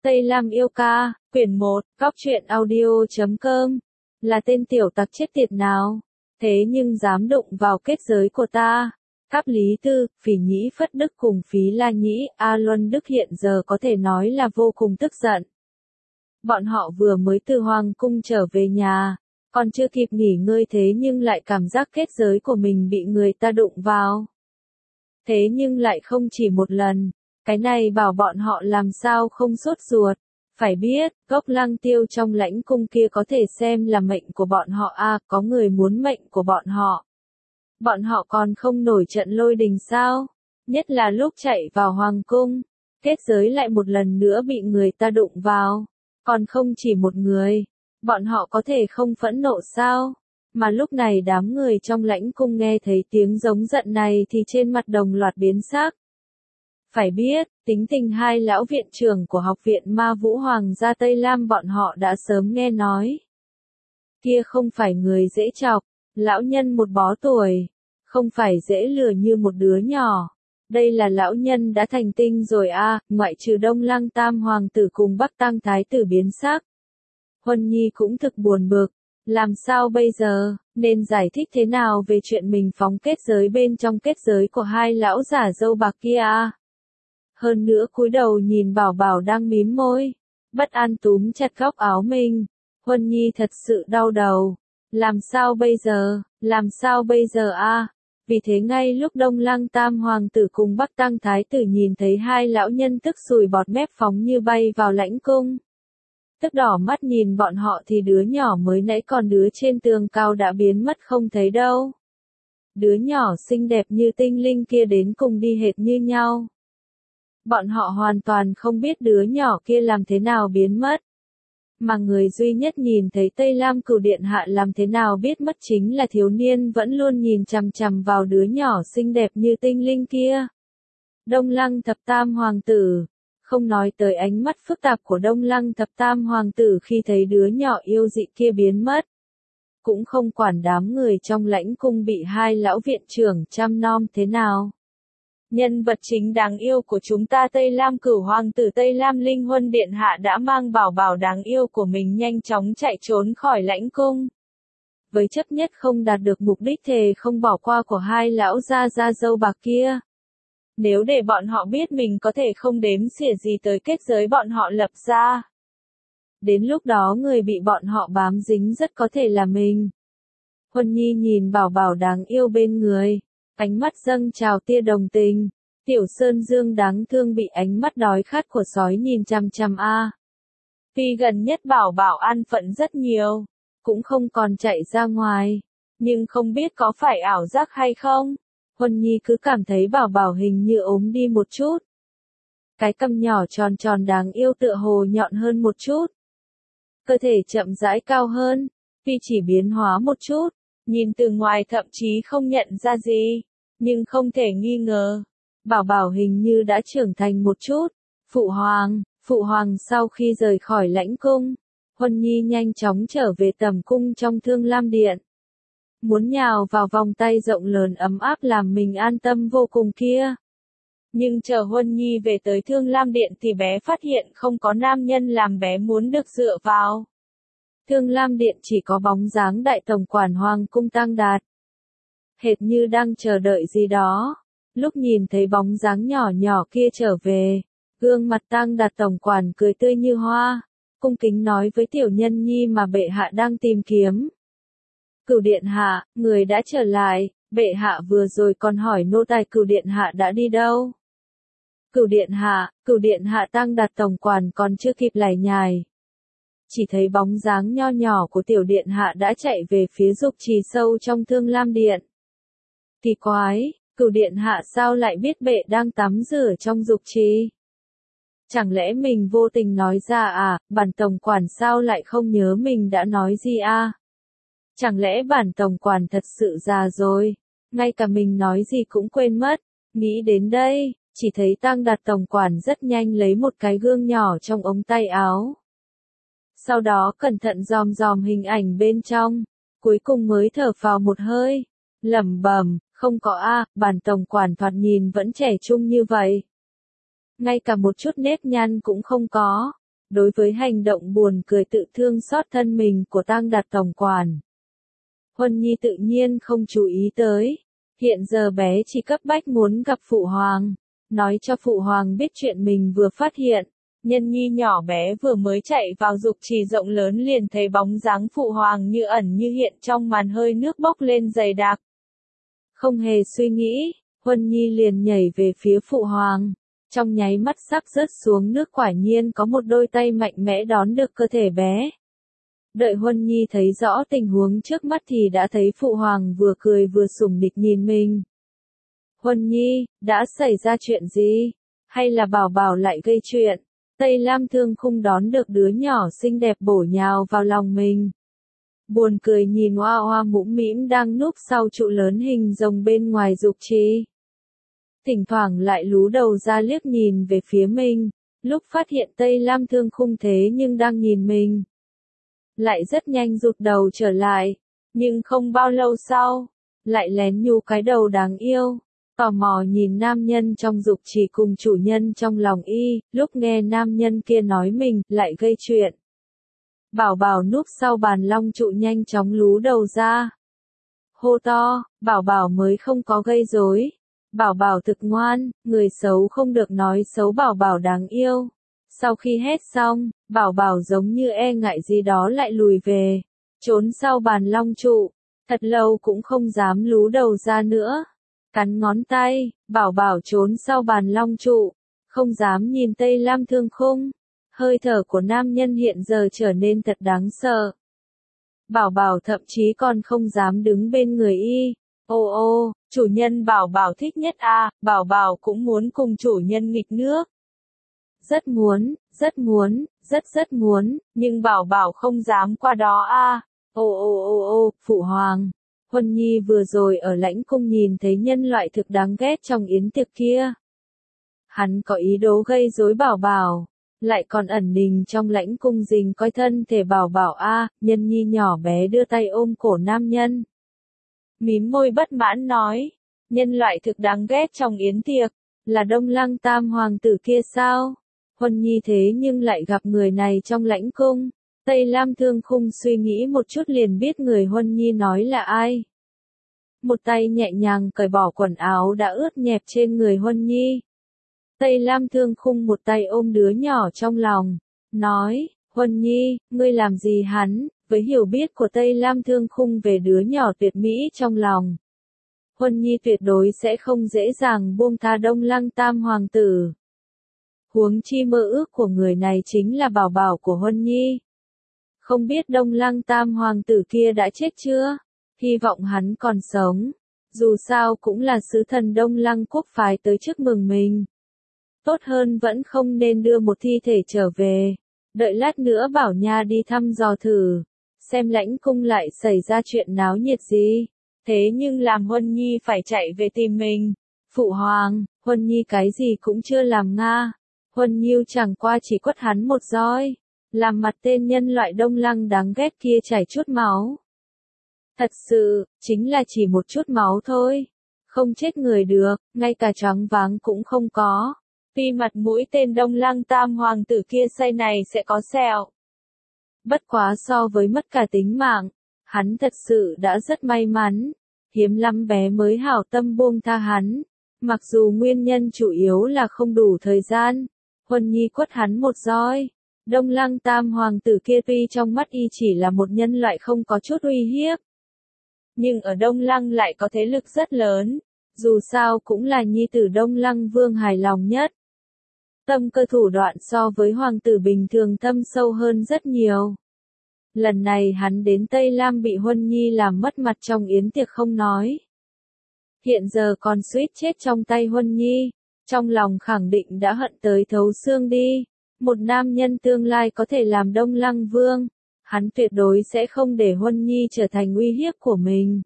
Tây Lam yêu ca, quyển 1, Cóc truyện audio.com, là tên tiểu tặc chết tiệt nào, thế nhưng dám đụng vào kết giới của ta. Cáp Lý Tư, Phỉ Nhĩ Phất Đức cùng Phí La Nhĩ, A Luân Đức hiện giờ có thể nói là vô cùng tức giận. Bọn họ vừa mới từ Hoàng cung trở về nhà, còn chưa kịp nghỉ ngơi thế nhưng lại cảm giác kết giới của mình bị người ta đụng vào. Thế nhưng lại không chỉ một lần, cái này bảo bọn họ làm sao không sốt ruột. Phải biết, gốc Lăng Tiêu trong lãnh cung kia có thể xem là mệnh của bọn họ à, có người muốn mệnh của bọn họ. Bọn họ còn không nổi trận lôi đình sao? Nhất là lúc chạy vào Hoàng cung, kết giới lại một lần nữa bị người ta đụng vào. Còn không chỉ một người, bọn họ có thể không phẫn nộ sao? Mà lúc này đám người trong lãnh cung nghe thấy tiếng giống giận này thì trên mặt đồng loạt biến sắc. Phải biết, tính tình hai lão viện trưởng của học viện Ma Vũ Hoàng gia Tây Lam bọn họ đã sớm nghe nói. Kia không phải người dễ chọc, lão nhân một bó tuổi, không phải dễ lừa như một đứa nhỏ. Đây là lão nhân đã thành tinh rồi à, ngoại trừ Đông Lăng Tam Hoàng tử cùng Bắc Tang Thái tử biến sắc. Huân Nhi cũng thực buồn bực, làm sao bây giờ, nên giải thích thế nào về chuyện mình phóng kết giới bên trong kết giới của hai lão giả râu bạc kia à? Hơn nữa cúi đầu nhìn Bảo Bảo đang mím môi, bất an túm chặt góc áo mình. Huân Nhi thật sự đau đầu. Làm sao bây giờ a? Vì thế ngay lúc Đông Lăng Tam Hoàng tử cùng Bắc Tang Thái tử nhìn thấy hai lão nhân tức sùi bọt mép phóng như bay vào lãnh cung. Tức đỏ mắt nhìn bọn họ thì đứa nhỏ mới nãy còn đứa trên tường cao đã biến mất không thấy đâu. Đứa nhỏ xinh đẹp như tinh linh kia đến cùng đi hệt như nhau. Bọn họ hoàn toàn không biết đứa nhỏ kia làm thế nào biến mất. Mà người duy nhất nhìn thấy Tây Lam Cửu Điện Hạ làm thế nào biết mất chính là thiếu niên vẫn luôn nhìn chằm chằm vào đứa nhỏ xinh đẹp như tinh linh kia. Đông Lăng Thập Tam Hoàng tử. Không nói tới ánh mắt phức tạp của Đông Lăng Thập Tam Hoàng tử khi thấy đứa nhỏ yêu dị kia biến mất. Cũng không quản đám người trong lãnh cung bị hai lão viện trưởng chăm nom thế nào. Nhân vật chính đáng yêu của chúng ta Tây Lam Cửu Hoàng tử Tây Lam Linh Huân Điện Hạ đã mang Bảo Bảo đáng yêu của mình nhanh chóng chạy trốn khỏi lãnh cung. Với chấp nhất không đạt được mục đích thề không bỏ qua của hai lão gia gia dâu bạc kia. Nếu để bọn họ biết mình có thể không đếm xỉa gì tới kết giới bọn họ lập ra. Đến lúc đó người bị bọn họ bám dính rất có thể là mình. Huân Nhi nhìn Bảo Bảo đáng yêu bên người. Ánh mắt dâng trào tia đồng tình. Tiểu Sơn Dương đáng thương bị ánh mắt đói khát của sói nhìn chằm chằm a. Tuy gần nhất Bảo Bảo an phận rất nhiều, cũng không còn chạy ra ngoài, nhưng không biết có phải ảo giác hay không. Huân Nhi cứ cảm thấy Bảo Bảo hình như ốm đi một chút. Cái cằm nhỏ tròn tròn đáng yêu tựa hồ nhọn hơn một chút. Cơ thể chậm rãi cao hơn, tuy chỉ biến hóa một chút. Nhìn từ ngoài thậm chí không nhận ra gì, nhưng không thể nghi ngờ, Bảo Bảo hình như đã trưởng thành một chút. Phụ hoàng sau khi rời khỏi lãnh cung, Huân Nhi nhanh chóng trở về tầm cung trong Thương Lam Điện. Muốn nhào vào vòng tay rộng lớn ấm áp làm mình an tâm vô cùng kia. Nhưng chờ Huân Nhi về tới Thương Lam Điện thì bé phát hiện không có nam nhân làm bé muốn được dựa vào. Thương Lam Điện chỉ có bóng dáng đại tổng quản Hoàng cung Tang Đạt. Hệt như đang chờ đợi gì đó. Lúc nhìn thấy bóng dáng nhỏ nhỏ kia trở về, gương mặt Tang Đạt tổng quản cười tươi như hoa, cung kính nói với tiểu nhân nhi mà bệ hạ đang tìm kiếm. Cửu Điện Hạ, người đã trở lại, bệ hạ vừa rồi còn hỏi nô tài Cửu Điện Hạ đã đi đâu. Cửu Điện Hạ Tang Đạt tổng quản còn chưa kịp lải nhải. Chỉ thấy bóng dáng nho nhỏ của tiểu điện hạ đã chạy về phía dục trì sâu trong Thương Lam Điện. Kỳ quái, Cửu Điện Hạ sao lại biết bệ đang tắm rửa trong dục trì? Chẳng lẽ mình vô tình nói ra à, bản tổng quản sao lại không nhớ mình đã nói gì à? Chẳng lẽ bản tổng quản thật sự già rồi, ngay cả mình nói gì cũng quên mất. Nghĩ đến đây, chỉ thấy Tang Đạt tổng quản rất nhanh lấy một cái gương nhỏ trong ống tay áo. Sau đó cẩn thận dòm dòm hình ảnh bên trong, cuối cùng mới thở phào một hơi, lẩm bẩm, không có a, bản tổng quản thoạt nhìn vẫn trẻ trung như vậy. Ngay cả một chút nếp nhăn cũng không có, đối với hành động buồn cười tự thương xót thân mình của Tang Đạt tổng quản. Huân Nhi tự nhiên không chú ý tới. Hiện giờ bé chỉ cấp bách muốn gặp Phụ Hoàng, nói cho Phụ Hoàng biết chuyện mình vừa phát hiện. Nhân Nhi nhỏ bé vừa mới chạy vào dục trì rộng lớn liền thấy bóng dáng Phụ Hoàng như ẩn như hiện trong màn hơi nước bốc lên dày đặc. Không hề suy nghĩ, Huân Nhi liền nhảy về phía Phụ Hoàng. Trong nháy mắt sắp rớt xuống nước, quả nhiên có một đôi tay mạnh mẽ đón được cơ thể bé. Đợi Huân Nhi thấy rõ tình huống trước mắt thì đã thấy Phụ Hoàng vừa cười vừa sủng nịch nhìn mình. Huân Nhi, đã xảy ra chuyện gì? Hay là Bảo Bảo lại gây chuyện? Tây Lam Thương Khung đón được đứa nhỏ xinh đẹp bổ nhào vào lòng mình. Buồn cười nhìn Hoa Hoa mũm mĩm đang núp sau trụ lớn hình rồng bên ngoài dục trì. Thỉnh thoảng lại lú đầu ra liếc nhìn về phía mình, lúc phát hiện Tây Lam Thương Khung thế nhưng đang nhìn mình. Lại rất nhanh rụt đầu trở lại, nhưng không bao lâu sau, lại lén nhu cái đầu đáng yêu, tò mò nhìn nam nhân trong dục trì cùng chủ nhân trong lòng y, lúc nghe nam nhân kia nói mình lại gây chuyện. Bảo Bảo núp sau bàn long trụ nhanh chóng lú đầu ra. Hô to, Bảo Bảo mới không có gây rối. Bảo Bảo thực ngoan, người xấu không được nói xấu Bảo Bảo đáng yêu. Sau khi hét xong, Bảo Bảo giống như e ngại gì đó lại lùi về, trốn sau bàn long trụ, thật lâu cũng không dám lú đầu ra nữa. Cắn ngón tay, Bảo Bảo trốn sau bàn long trụ, không dám nhìn Tây Lam Thương Khung. Hơi thở của nam nhân hiện giờ trở nên thật đáng sợ. Bảo Bảo thậm chí còn không dám đứng bên người y. Ô ô, chủ nhân Bảo Bảo thích nhất à, Bảo Bảo cũng muốn cùng chủ nhân nghịch nước. Rất muốn, rất muốn, nhưng Bảo Bảo không dám qua đó à. Ô, Phụ Hoàng. Huân Nhi vừa rồi ở lãnh cung nhìn thấy nhân loại thực đáng ghét trong yến tiệc kia. Hắn có ý đồ gây rối Bảo Bảo, lại còn ẩn mình trong lãnh cung rình coi thân thể Bảo Bảo a. Nhân Nhi nhỏ bé đưa tay ôm cổ nam nhân. Mím môi bất mãn nói, nhân loại thực đáng ghét trong yến tiệc, là Đông Lăng Tam hoàng tử kia sao? Huân Nhi thế nhưng lại gặp người này trong lãnh cung. Tây Lam Thương Khung suy nghĩ một chút liền biết người Huân Nhi nói là ai. Một tay nhẹ nhàng cởi bỏ quần áo đã ướt nhẹp trên người Huân Nhi. Tây Lam Thương Khung một tay ôm đứa nhỏ trong lòng, nói, Huân Nhi, ngươi làm gì hắn? Với hiểu biết của Tây Lam Thương Khung về đứa nhỏ tuyệt mỹ trong lòng, Huân Nhi tuyệt đối sẽ không dễ dàng buông tha Đông Lăng Tam hoàng tử. Huống chi mơ ước của người này chính là Bảo Bảo của Huân Nhi. Không biết Đông Lăng Tam hoàng tử kia đã chết chưa? Hy vọng hắn còn sống. Dù sao cũng là sứ thần Đông Lăng quốc phái tới chúc mừng mình. Tốt hơn vẫn không nên đưa một thi thể trở về. Đợi lát nữa bảo nha đi thăm dò thử, xem lãnh cung lại xảy ra chuyện náo nhiệt gì. Thế nhưng làm Huân Nhi phải chạy về tìm mình. Phụ Hoàng, Huân Nhi cái gì cũng chưa làm nga. Huân Nhiêu chẳng qua chỉ quất hắn một roi, làm mặt tên nhân loại Đông Lăng đáng ghét kia chảy chút máu. Thật sự, chính là chỉ một chút máu thôi. Không chết người được, ngay cả choáng váng cũng không có. Vì mặt mũi tên Đông Lăng Tam hoàng tử kia say này sẽ có sẹo. Bất quá so với mất cả tính mạng, hắn thật sự đã rất may mắn. Hiếm lắm bé mới hảo tâm buông tha hắn. Mặc dù nguyên nhân chủ yếu là không đủ thời gian, Huân Nhi quất hắn một roi. Đông Lăng Tam hoàng tử kia tuy trong mắt y chỉ là một nhân loại không có chút uy hiếp, nhưng ở Đông Lăng lại có thế lực rất lớn. Dù sao cũng là nhi tử Đông Lăng vương hài lòng nhất. Tâm cơ thủ đoạn so với hoàng tử bình thường thâm sâu hơn rất nhiều. Lần này hắn đến Tây Lam bị Huân Nhi làm mất mặt trong yến tiệc không nói. Hiện giờ còn suýt chết trong tay Huân Nhi, trong lòng khẳng định đã hận tới thấu xương đi. Một nam nhân tương lai có thể làm Đông Lăng vương, hắn tuyệt đối sẽ không để Huân Nhi trở thành uy hiếp của mình.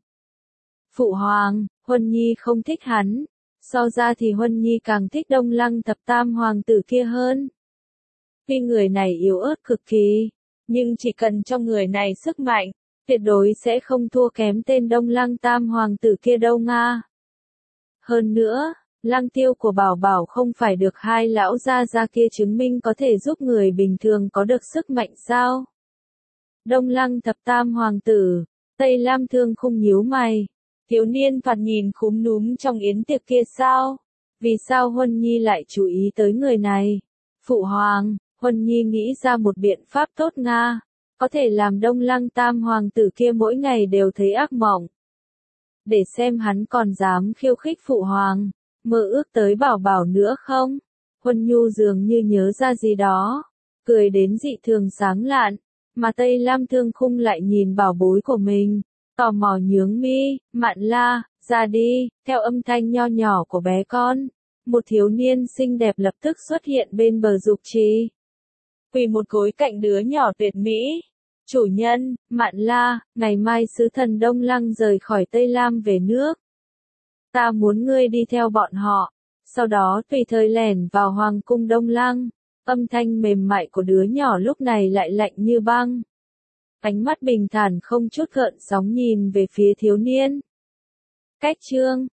Phụ Hoàng, Huân Nhi không thích hắn. So ra thì Huân Nhi càng thích Đông Lăng thập tam hoàng tử kia hơn. Vì người này yếu ớt cực kỳ, nhưng chỉ cần trong người này sức mạnh, tuyệt đối sẽ không thua kém tên Đông Lăng Tam hoàng tử kia đâu nga. Hơn nữa, Lăng tiêu của Bảo Bảo không phải được hai lão gia gia kia chứng minh có thể giúp người bình thường có được sức mạnh sao? Đông Lăng thập tam hoàng tử, Tây Lam Thương Khung nhíu mày. Thiếu niên phạt nhìn khúm núm trong yến tiệc kia sao? Vì sao Huân Nhi lại chú ý tới người này? Phụ hoàng, Huân Nhi nghĩ ra một biện pháp tốt nga. Có thể làm Đông Lăng tam hoàng tử kia mỗi ngày đều thấy ác mộng. Để xem hắn còn dám khiêu khích phụ hoàng, mơ ước tới Bảo Bảo nữa không? Huân Nhu dường như nhớ ra gì đó, cười đến dị thường sáng lạn, mà Tây Lam Thương Khung lại nhìn bảo bối của mình, tò mò nhướng mi, Mạn La, ra đi, theo âm thanh nho nhỏ của bé con. Một thiếu niên xinh đẹp lập tức xuất hiện bên bờ dục trì. Quỳ một gối cạnh đứa nhỏ tuyệt mỹ. Chủ nhân, Mạn La, ngày mai sứ thần Đông Lăng rời khỏi Tây Lam về nước. Ta muốn ngươi đi theo bọn họ, sau đó tùy thời lẻn vào Hoàng cung Đông Lăng. Âm thanh mềm mại của đứa nhỏ lúc này lại lạnh như băng. Ánh mắt bình thản không chút gợn sóng nhìn về phía thiếu niên. Cách chương